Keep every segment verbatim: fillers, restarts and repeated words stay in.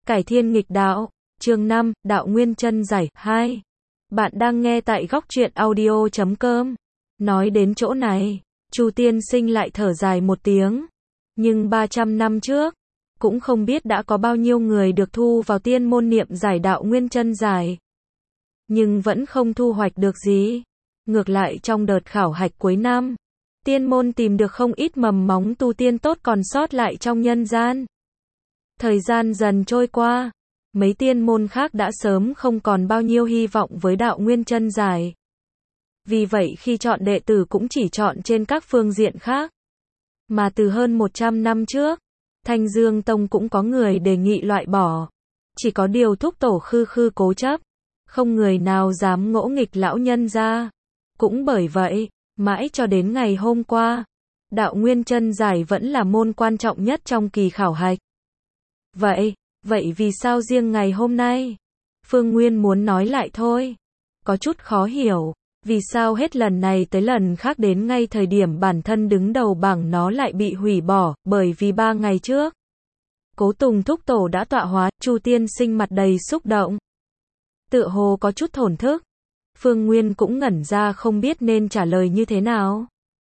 Cải thiên nghịch đạo, chương năm, Đạo Nguyên Chân Giải, hai. Bạn đang nghe tại góc truyện audio chấm com. Nói đến chỗ này, Chu tiên sinh lại thở dài một tiếng. Nhưng ba trăm năm trước, cũng không biết đã có bao nhiêu người được thu vào tiên môn niệm giải Đạo Nguyên Chân Giải. Nhưng vẫn không thu hoạch được gì. Ngược lại trong đợt khảo hạch cuối năm, tiên môn tìm được không ít mầm móng tu tiên tốt còn sót lại trong nhân gian. Thời gian dần trôi qua, mấy tiên môn khác đã sớm không còn bao nhiêu hy vọng với Đạo Nguyên Chân Giải. Vì vậy khi chọn đệ tử cũng chỉ chọn trên các phương diện khác. Mà từ hơn một trăm năm trước, Thanh Dương Tông cũng có người đề nghị loại bỏ. Chỉ có điều thúc tổ khư khư cố chấp, không người nào dám ngỗ nghịch lão nhân ra. Cũng bởi vậy, mãi cho đến ngày hôm qua, Đạo Nguyên Chân Giải vẫn là môn quan trọng nhất trong kỳ khảo hạch. Vậy, vậy vì sao riêng ngày hôm nay? Phương Nguyên muốn nói lại thôi. Có chút khó hiểu, vì sao hết lần này tới lần khác đến ngay thời điểm bản thân đứng đầu bảng nó lại bị hủy bỏ, bởi vì ba ngày trước. Cố Tùng thúc tổ đã tọa hóa, Chu tiên sinh mặt đầy xúc động. Tựa hồ có chút thổn thức. Phương Nguyên cũng ngẩn ra không biết nên trả lời như thế nào.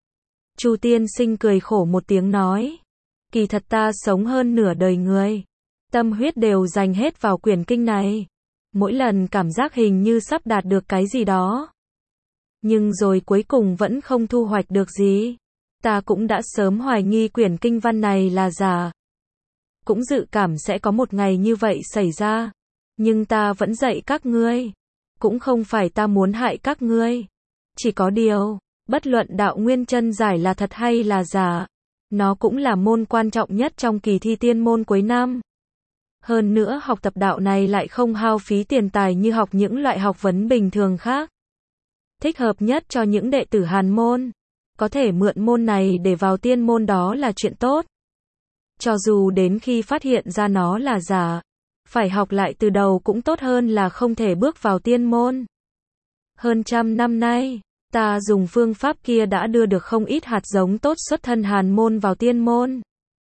Chu tiên sinh cười khổ một tiếng nói. Kỳ thật ta sống hơn nửa đời người. Tâm huyết đều dành hết vào quyển kinh này. Mỗi lần cảm giác hình như sắp đạt được cái gì đó. Nhưng rồi cuối cùng vẫn không thu hoạch được gì. Ta cũng đã sớm hoài nghi quyển kinh văn này là giả. Cũng dự cảm sẽ có một ngày như vậy xảy ra. Nhưng ta vẫn dạy các ngươi. Cũng không phải ta muốn hại các ngươi. Chỉ có điều, bất luận Đạo Nguyên Chân Giải là thật hay là giả, nó cũng là môn quan trọng nhất trong kỳ thi tiên môn cuối năm. Hơn nữa học tập đạo này lại không hao phí tiền tài như học những loại học vấn bình thường khác. Thích hợp nhất cho những đệ tử hàn môn. Có thể mượn môn này để vào tiên môn đó là chuyện tốt. Cho dù đến khi phát hiện ra nó là giả, phải học lại từ đầu cũng tốt hơn là không thể bước vào tiên môn. Hơn trăm năm nay, ta dùng phương pháp kia đã đưa được không ít hạt giống tốt xuất thân hàn môn vào tiên môn.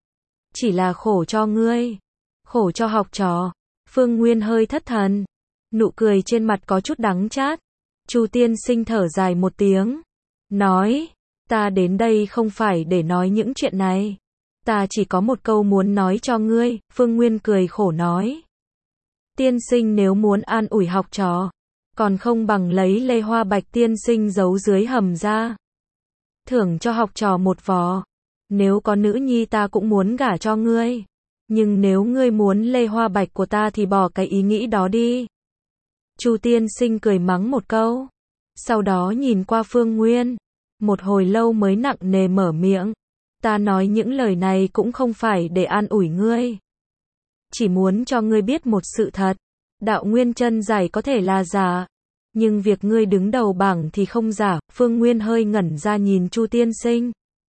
Chỉ là khổ cho ngươi. Khổ cho học trò. Phương Nguyên hơi thất thần. Nụ cười trên mặt có chút đắng chát. Chu tiên sinh thở dài một tiếng. Nói, ta đến đây không phải để nói những chuyện này. Ta chỉ có một câu muốn nói cho ngươi. Phương Nguyên cười khổ nói. Tiên sinh nếu muốn an ủi học trò, còn không bằng lấy lê hoa bạch tiên sinh giấu dưới hầm ra. Thưởng cho học trò một vò. Nếu có nữ nhi ta cũng muốn gả cho ngươi. Nhưng nếu ngươi muốn lê hoa bạch của ta thì bỏ cái ý nghĩ đó đi. Chu tiên sinh cười mắng một câu. Sau đó nhìn qua Phương Nguyên. Một hồi lâu mới nặng nề mở miệng. Ta nói những lời này cũng không phải để an ủi ngươi. Chỉ muốn cho ngươi biết một sự thật. Đạo Nguyên Chân Giải có thể là giả. Nhưng việc ngươi đứng đầu bảng thì không giả. Phương Nguyên hơi ngẩn ra nhìn Chu tiên sinh.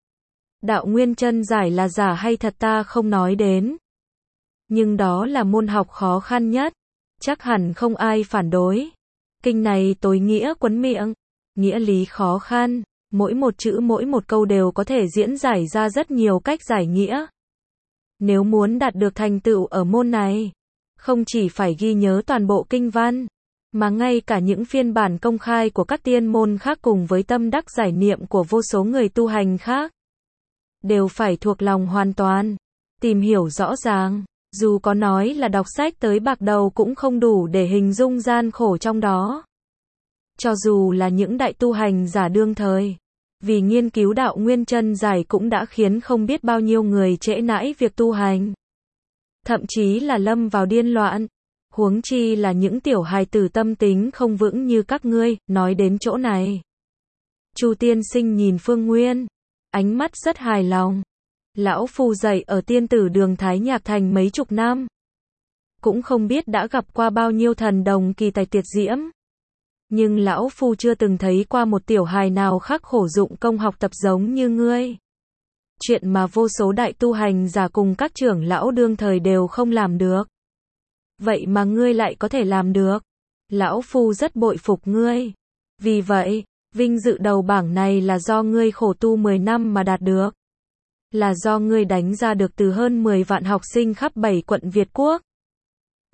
Đạo Nguyên Chân Giải là giả hay thật ta không nói đến. Nhưng đó là môn học khó khăn nhất. Chắc hẳn không ai phản đối. Kinh này tối nghĩa quấn miệng. Nghĩa lý khó khăn. Mỗi một chữ mỗi một câu đều có thể diễn giải ra rất nhiều cách giải nghĩa. Nếu muốn đạt được thành tựu ở môn này, không chỉ phải ghi nhớ toàn bộ kinh văn, mà ngay cả những phiên bản công khai của các tiên môn khác cùng với tâm đắc giải niệm của vô số người tu hành khác, đều phải thuộc lòng hoàn toàn, tìm hiểu rõ ràng. Dù có nói là đọc sách tới bạc đầu cũng không đủ để hình dung gian khổ trong đó. Cho dù là những đại tu hành giả đương thời, vì nghiên cứu Đạo Nguyên Chân Giải cũng đã khiến không biết bao nhiêu người trễ nải việc tu hành. Thậm chí là lâm vào điên loạn. Huống chi là những tiểu hài tử tâm tính không vững như các ngươi. Nói đến chỗ này, Chu tiên sinh nhìn Phương Nguyên, ánh mắt rất hài lòng. Lão phu dạy ở tiên tử đường Thái Nhạc Thành mấy chục năm. Cũng không biết đã gặp qua bao nhiêu thần đồng kỳ tài tuyệt diễm. Nhưng lão phu chưa từng thấy qua một tiểu hài nào khắc khổ dụng công học tập giống như ngươi. Chuyện mà vô số đại tu hành giả cùng các trưởng lão đương thời đều không làm được. Vậy mà ngươi lại có thể làm được. Lão phu rất bội phục ngươi. Vì vậy, vinh dự đầu bảng này là do ngươi khổ tu mười năm mà đạt được. Là do ngươi đánh ra được từ hơn mười vạn học sinh khắp bảy quận Việt Quốc.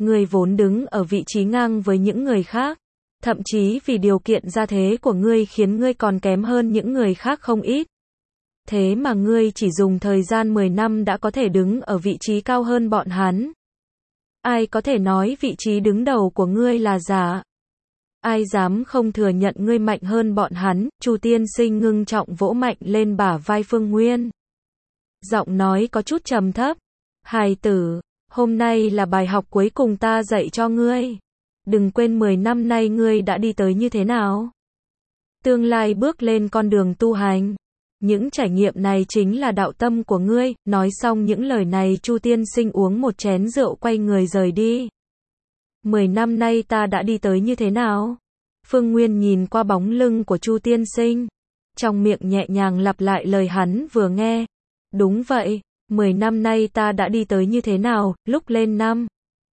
Ngươi vốn đứng ở vị trí ngang với những người khác. Thậm chí vì điều kiện gia thế của ngươi khiến ngươi còn kém hơn những người khác không ít. Thế mà ngươi chỉ dùng thời gian mười năm đã có thể đứng ở vị trí cao hơn bọn hắn. Ai có thể nói vị trí đứng đầu của ngươi là giả? Ai dám không thừa nhận ngươi mạnh hơn bọn hắn? Chu tiên sinh ngưng trọng vỗ mạnh lên bả vai Phương Nguyên. Giọng nói có chút trầm thấp. Hài tử, hôm nay là bài học cuối cùng ta dạy cho ngươi. Đừng quên mười năm nay ngươi đã đi tới như thế nào. Tương lai bước lên con đường tu hành. Những trải nghiệm này chính là đạo tâm của ngươi. Nói xong những lời này, Chu tiên sinh uống một chén rượu quay người rời đi. Mười năm nay ta đã đi tới như thế nào? Phương Nguyên nhìn qua bóng lưng của Chu tiên sinh. Trong miệng nhẹ nhàng lặp lại lời hắn vừa nghe. Đúng vậy, mười năm nay ta đã đi tới như thế nào? Lúc lên năm,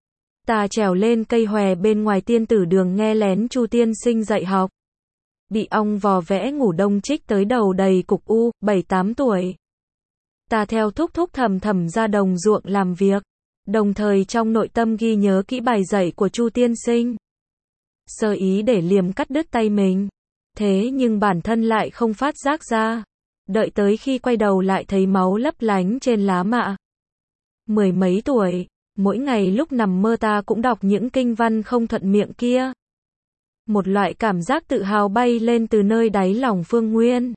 ta trèo lên cây hòe bên ngoài tiên tử đường nghe lén Chu tiên sinh dạy học. Bị ong vò vẽ ngủ đông chích tới đầu đầy cục u, bảy tám tuổi. Ta theo thúc thúc thầm thầm ra đồng ruộng làm việc, đồng thời trong nội tâm ghi nhớ kỹ bài dạy của Chu tiên sinh. Sơ ý để liềm cắt đứt tay mình. Thế nhưng bản thân lại không phát giác ra. Đợi tới khi quay đầu lại thấy máu lấp lánh trên lá mạ. Mười mấy tuổi, mỗi ngày lúc nằm mơ ta cũng đọc những kinh văn không thuận miệng kia. Một loại cảm giác tự hào bay lên từ nơi đáy lòng Phương Nguyên.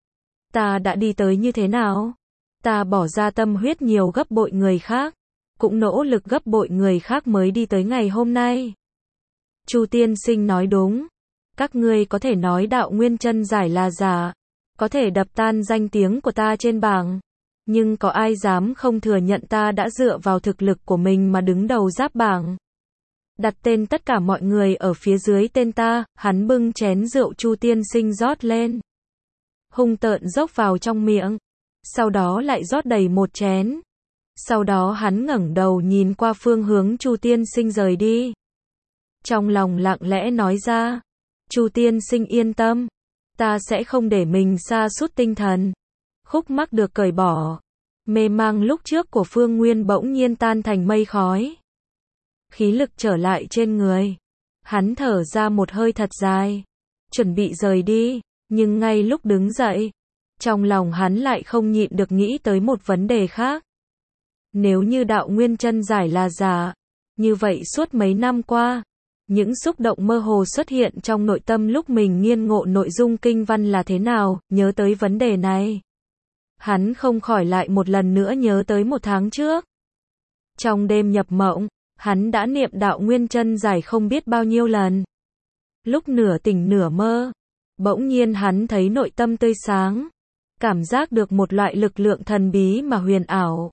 Ta đã đi tới như thế nào? Ta bỏ ra tâm huyết nhiều gấp bội người khác, cũng nỗ lực gấp bội người khác mới đi tới ngày hôm nay. Chu tiên sinh nói đúng. Các ngươi có thể nói đạo nguyên chân giải là giả, có thể đập tan danh tiếng của ta trên bảng, nhưng có ai dám không thừa nhận ta đã dựa vào thực lực của mình mà đứng đầu giáp bảng. Đặt tên tất cả mọi người ở phía dưới tên ta. Hắn bưng chén rượu Chu tiên sinh rót lên, hung tợn dốc vào trong miệng, sau đó lại rót đầy một chén. Sau đó hắn ngẩng đầu nhìn qua phương hướng Chu tiên sinh rời đi. Trong lòng lặng lẽ nói ra, Chu tiên sinh yên tâm, ta sẽ không để mình sa sút tinh thần. Khúc mắc được cởi bỏ, mê mang lúc trước của Phương Nguyên bỗng nhiên tan thành mây khói. Khí lực trở lại trên người. Hắn thở ra một hơi thật dài, chuẩn bị rời đi, nhưng ngay lúc đứng dậy, trong lòng hắn lại không nhịn được nghĩ tới một vấn đề khác. Nếu như đạo nguyên chân giải là giả, như vậy suốt mấy năm qua, những xúc động mơ hồ xuất hiện trong nội tâm lúc mình nghiên ngộ nội dung kinh văn là thế nào? Nhớ tới vấn đề này, hắn không khỏi lại một lần nữa nhớ tới một tháng trước. Trong đêm nhập mộng, hắn đã niệm đạo nguyên chân giải không biết bao nhiêu lần. Lúc nửa tỉnh nửa mơ, bỗng nhiên hắn thấy nội tâm tươi sáng, cảm giác được một loại lực lượng thần bí mà huyền ảo.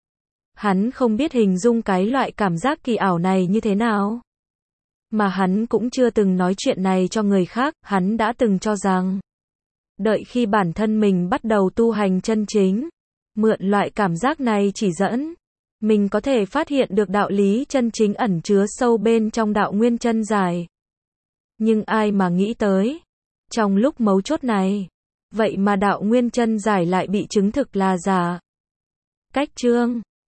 Hắn không biết hình dung cái loại cảm giác kỳ ảo này như thế nào. Mà hắn cũng chưa từng nói chuyện này cho người khác. Hắn đã từng cho rằng, đợi khi bản thân mình bắt đầu tu hành chân chính, mượn loại cảm giác này chỉ dẫn, mình có thể phát hiện được đạo lý chân chính ẩn chứa sâu bên trong đạo nguyên chân giải. Nhưng ai mà nghĩ tới, trong lúc mấu chốt này, vậy mà đạo nguyên chân giải lại bị chứng thực là giả. Cách chương